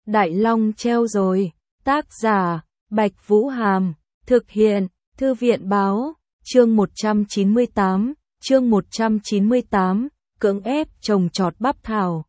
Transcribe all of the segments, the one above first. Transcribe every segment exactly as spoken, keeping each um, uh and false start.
Đại Long treo rồi. Tác giả, Bạch Vũ Hàm. Thực hiện, Thư viện Báo. Chương một trăm chín mươi tám. Chương một trăm chín mươi tám. Cưỡng ép trồng trọt bắp thảo.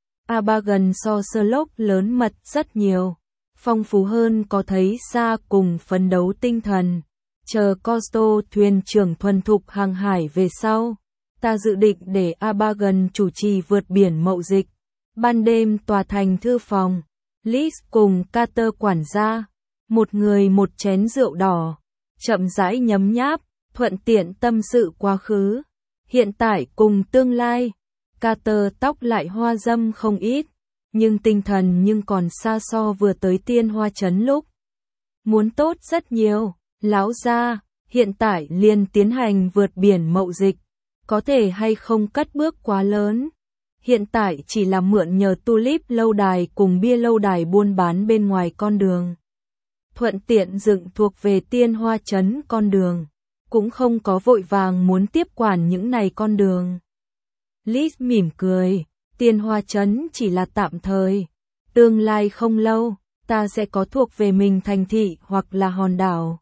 Abagan so Sherlock lớn mật rất nhiều. Phong phú hơn có thấy xa cùng phấn đấu tinh thần. Chờ Costo thuyền trưởng thuần thục hàng hải về sau. Ta dự định để Abagan chủ trì vượt biển mậu dịch. Ban đêm tòa thành thư phòng. Liz cùng Carter quản gia. Một người một chén rượu đỏ. Chậm rãi nhấm nháp, thuận tiện tâm sự quá khứ. Hiện tại cùng tương lai. Carter tóc lại hoa râm không ít. Nhưng tinh thần nhưng còn xa so vừa tới Tiên Hoa Trấn lúc. Muốn tốt rất nhiều. Lão gia, hiện tại liền tiến hành vượt biển mậu dịch. Có thể hay không cất bước quá lớn. Hiện tại chỉ là mượn nhờ tulip lâu đài cùng bia lâu đài buôn bán bên ngoài con đường. Thuận tiện dựng thuộc về Tiên Hoa Trấn con đường. Cũng không có vội vàng muốn tiếp quản những này con đường. Liz mỉm cười. Tiên Hoa Trấn chỉ là tạm thời. Tương lai không lâu, ta sẽ có thuộc về mình thành thị hoặc là hòn đảo.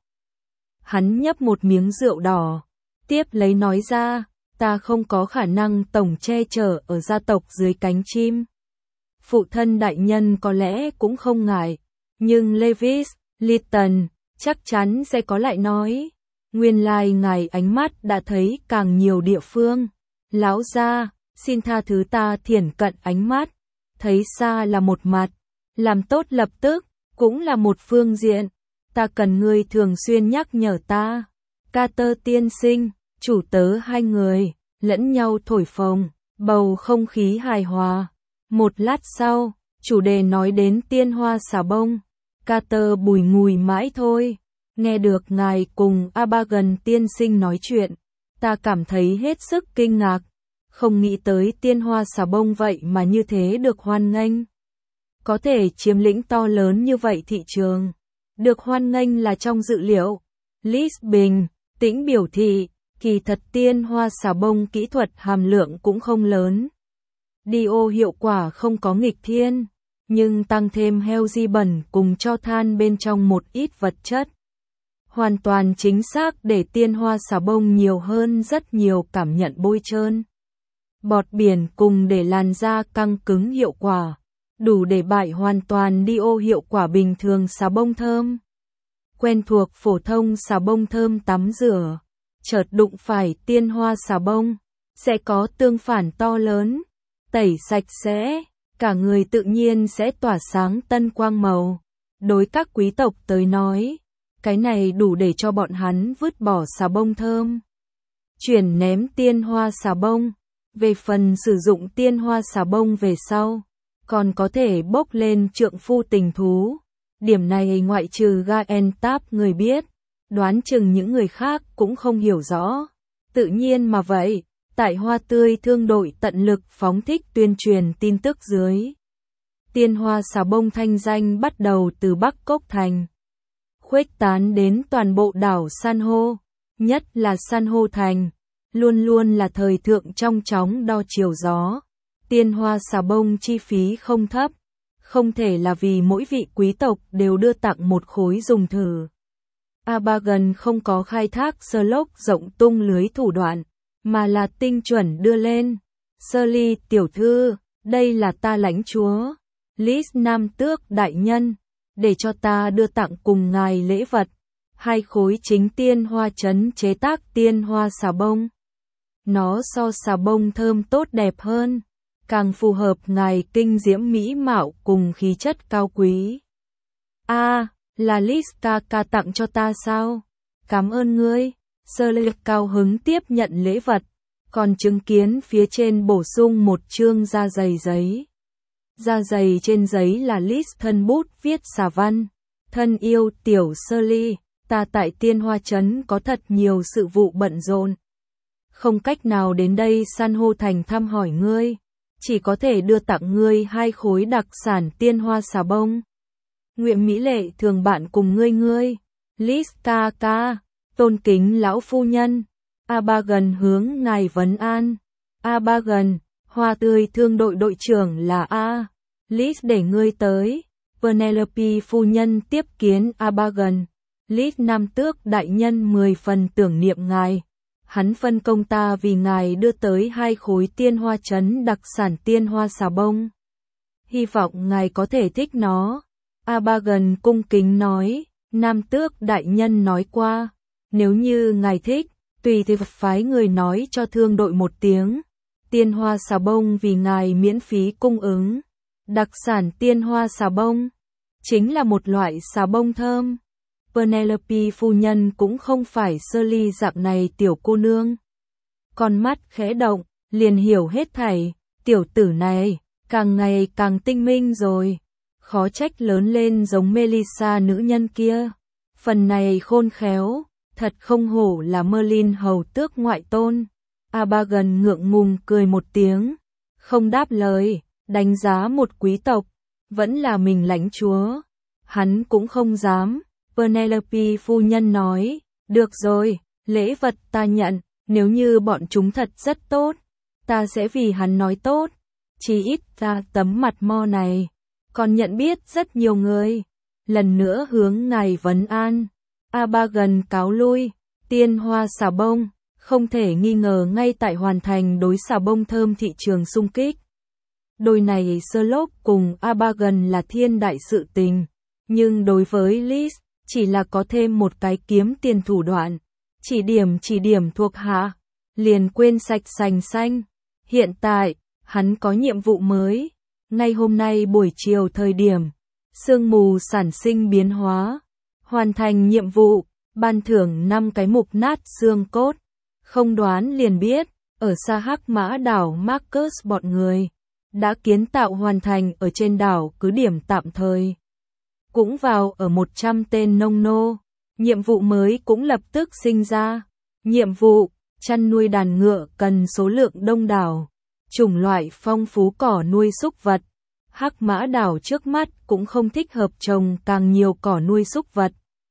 Hắn nhấp một miếng rượu đỏ. Tiếp lấy nói ra, ta không có khả năng tổng che chở ở gia tộc dưới cánh chim. Phụ thân đại nhân có lẽ cũng không ngại. Nhưng Lewis, Lytton, chắc chắn sẽ có lại nói. Nguyên lai ngài ánh mắt đã thấy càng nhiều địa phương. Lão gia, xin tha thứ ta thiển cận ánh mắt. Thấy xa là một mặt. Làm tốt lập tức, cũng là một phương diện. Ta cần ngươi thường xuyên nhắc nhở ta. Carter tiên sinh, chủ tớ hai người, lẫn nhau thổi phồng, bầu không khí hài hòa. Một lát sau, chủ đề nói đến Tiên Hoa xà bông. Carter bùi ngùi mãi thôi. Nghe được ngài cùng Abagan tiên sinh nói chuyện, ta cảm thấy hết sức kinh ngạc. Không nghĩ tới Tiên Hoa xà bông vậy mà như thế được hoan nghênh. Có thể chiếm lĩnh to lớn như vậy thị trường. Được hoan nghênh là trong dự liệu. Liz bình tĩnh biểu thị, kỳ thật Tiên Hoa xà bông kỹ thuật hàm lượng cũng không lớn. Dio hiệu quả không có nghịch thiên, nhưng tăng thêm heo di bẩn cùng cho than bên trong một ít vật chất. Hoàn toàn chính xác để Tiên Hoa xà bông nhiều hơn rất nhiều cảm nhận bôi trơn. Bọt biển cùng để làn da căng cứng hiệu quả. Đủ để bại hoàn toàn Dio hiệu quả bình thường xà bông thơm. Quen thuộc phổ thông xà bông thơm tắm rửa. Chợt đụng phải Tiên Hoa xà bông. Sẽ có tương phản to lớn. Tẩy sạch sẽ. Cả người tự nhiên sẽ tỏa sáng tân quang màu. Đối các quý tộc tới nói. Cái này đủ để cho bọn hắn vứt bỏ xà bông thơm. Chuyển ném Tiên Hoa xà bông. Về phần sử dụng Tiên Hoa xà bông về sau. Còn có thể bốc lên trượng phu tình thú. Điểm này ngoại trừ Gaentap người biết. Đoán chừng những người khác cũng không hiểu rõ. Tự nhiên mà vậy. Tại Hoa Tươi thương đội tận lực phóng thích tuyên truyền tin tức dưới. Tiên Hoa xà bông thanh danh bắt đầu từ Bắc Cốc Thành. Khuếch tán đến toàn bộ đảo San hô. Nhất là San hô Thành. Luôn luôn là thời thượng trong chóng đo chiều gió. Tiên Hoa xà bông chi phí không thấp. Không thể là vì mỗi vị quý tộc đều đưa tặng một khối dùng thử. Abagan không có khai thác Sherlock rộng tung lưới thủ đoạn. Mà là tinh chuẩn đưa lên. Shirley tiểu thư, đây là ta lãnh chúa. Liz nam tước đại nhân. Để cho ta đưa tặng cùng ngài lễ vật. Hai khối chính Tiên Hoa Trấn chế tác Tiên Hoa xà bông. Nó so xà bông thơm tốt đẹp hơn. Càng phù hợp ngài kinh diễm mỹ mạo cùng khí chất cao quý. A, à, là Liz ca ca tặng cho ta sao? Cảm ơn ngươi. Shirley cao hứng tiếp nhận lễ vật, còn chứng kiến phía trên bổ sung một chương da dày giấy. Da dày trên giấy là Liz thân bút viết xà văn. Thân yêu tiểu Shirley, ta tại Tiên Hoa Trấn có thật nhiều sự vụ bận rộn. Không cách nào đến đây San hô Thành thăm hỏi ngươi. Chỉ có thể đưa tặng ngươi hai khối đặc sản Tiên Hoa xà bông. Nguyện mỹ lệ thường bạn cùng ngươi ngươi. Liz ca ca. Tôn kính lão phu nhân. Abagan hướng ngài vấn an. Abagan, Hoa Tươi thương đội đội trưởng là A. Liz để ngươi tới. Penelope phu nhân tiếp kiến Abagan. Lis Nam Tước đại nhân mười phần tưởng niệm ngài. Hắn phân công ta vì ngài đưa tới hai khối tiên hoa trấn đặc sản tiên hoa xà bông. Hy vọng ngài có thể thích nó. Abagan cung kính nói, Nam Tước đại nhân nói qua, nếu như ngài thích, tùy thì phái người nói cho thương đội một tiếng. Tiên hoa xà bông vì ngài miễn phí cung ứng. Đặc sản tiên hoa xà bông chính là một loại xà bông thơm. Penelope phu nhân cũng không phải sơ ly dạng này tiểu cô nương. Con mắt khẽ động, liền hiểu hết thảy, tiểu tử này, càng ngày càng tinh minh rồi. Khó trách lớn lên giống Melissa nữ nhân kia. Phần này khôn khéo, thật không hổ là Merlin hầu tước ngoại tôn. Abagan ngượng ngùng cười một tiếng, không đáp lời, đánh giá một quý tộc, vẫn là mình lãnh chúa. Hắn cũng không dám. Penelope phu nhân nói, được rồi, lễ vật ta nhận, nếu như bọn chúng thật rất tốt, ta sẽ vì hắn nói tốt. Chỉ ít ta tấm mặt mo này, còn nhận biết rất nhiều người. Lần nữa hướng ngài vấn an. Abagan cáo lui, tiên hoa xà bông, không thể nghi ngờ ngay tại hoàn thành đối xà bông thơm thị trường xung kích. Đôi này Sherlock cùng Abagan là thiên đại sự tình, nhưng đối với Lis, chỉ là có thêm một cái kiếm tiền thủ đoạn, chỉ điểm chỉ điểm thuộc hạ, liền quên sạch sành xanh. Hiện tại, hắn có nhiệm vụ mới. Ngay hôm nay buổi chiều thời điểm, sương mù sản sinh biến hóa, hoàn thành nhiệm vụ, ban thưởng năm cái mục nát xương cốt. Không đoán liền biết, ở xa Hắc Mã đảo Marcus bọn người đã kiến tạo hoàn thành ở trên đảo cứ điểm tạm thời. Cũng vào ở một trăm tên nông nô, nhiệm vụ mới cũng lập tức sinh ra. Nhiệm vụ, chăn nuôi đàn ngựa cần số lượng đông đảo, chủng loại phong phú cỏ nuôi súc vật. Hắc Mã đảo trước mắt cũng không thích hợp trồng càng nhiều cỏ nuôi súc vật.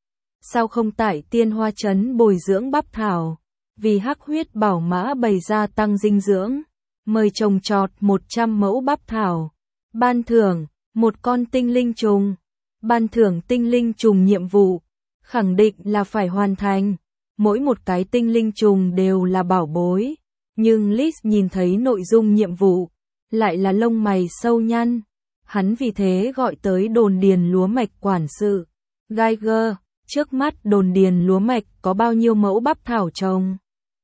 Sao không tại tiên hoa trấn bồi dưỡng bắp thảo, vì hắc huyết bảo mã bày ra tăng dinh dưỡng, mời trồng trọt một trăm mẫu bắp thảo. Ban thưởng, một con tinh linh trùng. Ban thưởng tinh linh trùng nhiệm vụ, khẳng định là phải hoàn thành. Mỗi một cái tinh linh trùng đều là bảo bối. Nhưng Lis nhìn thấy nội dung nhiệm vụ, lại là lông mày sâu nhăn. Hắn vì thế gọi tới đồn điền lúa mạch quản sự. Geiger, trước mắt đồn điền lúa mạch có bao nhiêu mẫu bắp thảo trồng?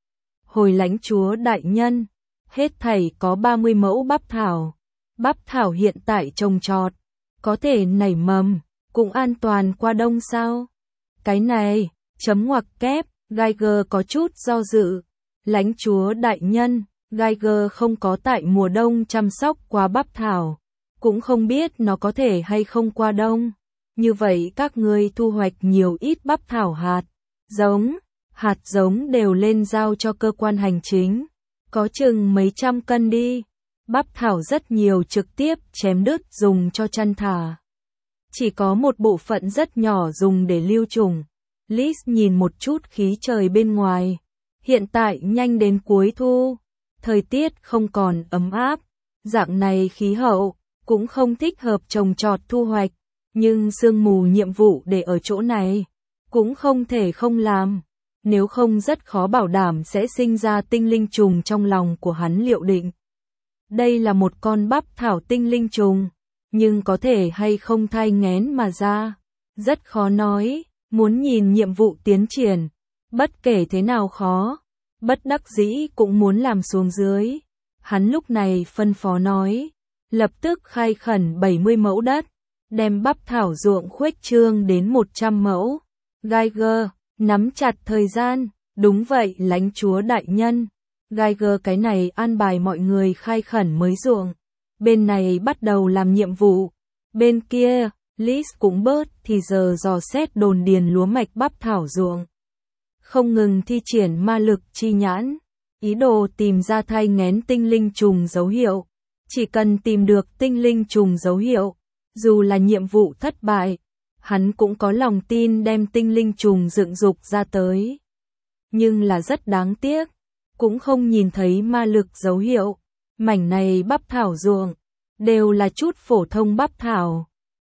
Hồi lãnh chúa đại nhân, hết thảy có ba mươi mẫu bắp thảo. Bắp thảo hiện tại trồng trọt, có thể nảy mầm, cũng an toàn qua đông sao? Cái này, chấm ngoặc kép, Geiger có chút do dự. Lãnh chúa đại nhân, Geiger không có tại mùa đông chăm sóc qua bắp thảo, cũng không biết nó có thể hay không qua đông. Như vậy các ngươi thu hoạch nhiều ít bắp thảo hạt, giống, hạt giống đều lên giao cho cơ quan hành chính, có chừng mấy trăm cân đi. Bắp thảo rất nhiều trực tiếp chém đứt dùng cho chăn thả. Chỉ có một bộ phận rất nhỏ dùng để lưu trùng. Lis nhìn một chút khí trời bên ngoài. Hiện tại nhanh đến cuối thu, thời tiết không còn ấm áp, dạng này khí hậu cũng không thích hợp trồng trọt thu hoạch, nhưng sương mù nhiệm vụ để ở chỗ này, cũng không thể không làm, nếu không rất khó bảo đảm sẽ sinh ra tinh linh trùng trong lòng của hắn liệu định. Đây là một con bắp thảo tinh linh trùng, nhưng có thể hay không thai nghén mà ra, rất khó nói, muốn nhìn nhiệm vụ tiến triển. Bất kể thế nào khó, bất đắc dĩ cũng muốn làm xuống dưới. Hắn lúc này phân phó nói, lập tức khai khẩn bảy mươi mẫu đất, đem bắp thảo ruộng khuếch trương đến một trăm mẫu. Geiger, nắm chặt thời gian, đúng vậy lãnh chúa đại nhân. Geiger cái này an bài mọi người khai khẩn mới ruộng. Bên này bắt đầu làm nhiệm vụ. Bên kia, Lis cũng bớt thì giờ dò xét đồn điền lúa mạch bắp thảo ruộng. Không ngừng thi triển ma lực chi nhãn, ý đồ tìm ra thai nghén tinh linh trùng dấu hiệu. Chỉ cần tìm được tinh linh trùng dấu hiệu, dù là nhiệm vụ thất bại, hắn cũng có lòng tin đem tinh linh trùng dựng dục ra tới. Nhưng là rất đáng tiếc, cũng không nhìn thấy ma lực dấu hiệu. Mảnh này bắp thảo ruộng, đều là chút phổ thông bắp thảo,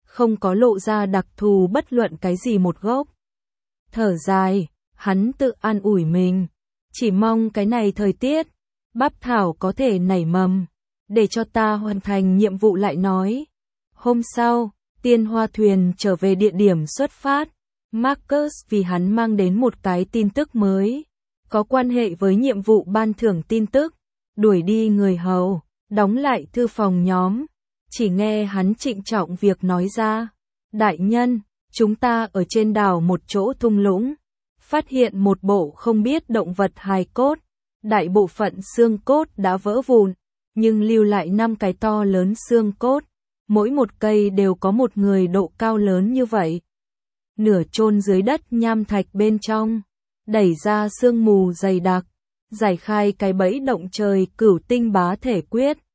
không có lộ ra đặc thù bất luận cái gì một gốc. Thở dài, hắn tự an ủi mình, chỉ mong cái này thời tiết, bắp thảo có thể nảy mầm, để cho ta hoàn thành nhiệm vụ lại nói. Hôm sau, Tiên Hoa thuyền trở về địa điểm xuất phát, Marcus vì hắn mang đến một cái tin tức mới, có quan hệ với nhiệm vụ ban thưởng tin tức, đuổi đi người hầu, đóng lại thư phòng nhóm, chỉ nghe hắn trịnh trọng việc nói ra. Đại nhân, chúng ta ở trên đảo một chỗ thung lũng, phát hiện một bộ không biết động vật hài cốt, đại bộ phận xương cốt đã vỡ vụn, nhưng lưu lại năm cái to lớn xương cốt, mỗi một cây đều có một người độ cao lớn như vậy. Nửa chôn dưới đất nham thạch bên trong, đẩy ra sương mù dày đặc, giải khai cái bẫy động trời cửu tinh bá thể quyết.